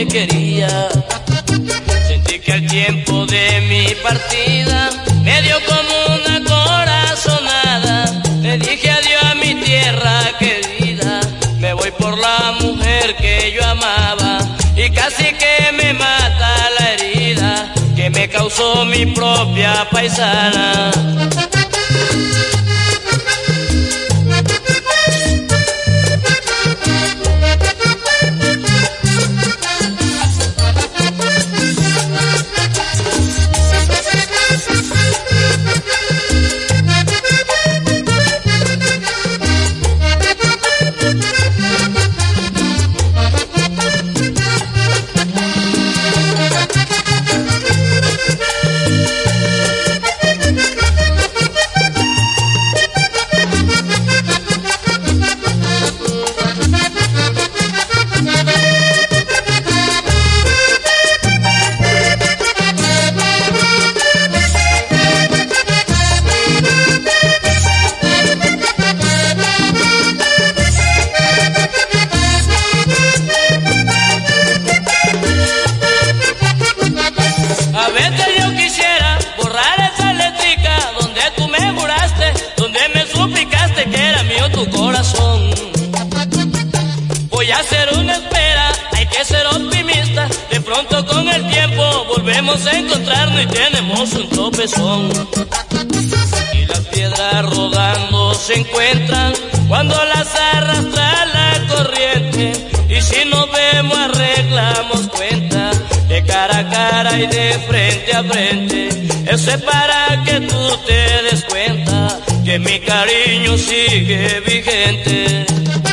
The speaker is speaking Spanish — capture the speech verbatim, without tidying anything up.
me quería. Sentí que al tiempo de mi partida me dio como una corazonada. Le dije adiós a mi tierra querida, me voy por la mujer que yo amaba, y casi que me mata la herida que me causó mi propia paisana. A veces yo quisiera borrar esa letrica donde tú me juraste, donde me suplicaste que era mío tu corazón. Voy a hacer una espera, hay que ser optimista. De pronto con el tiempo volvemos a encontrarnos y tenemos un tropezón. Y las piedras rodando se encuentran cuando las arrastra la corriente. Y si nos vemos arreglamos cuenta, de cara a cara y de frente a frente. Eso es para que tú te des cuenta que mi cariño sigue vigente.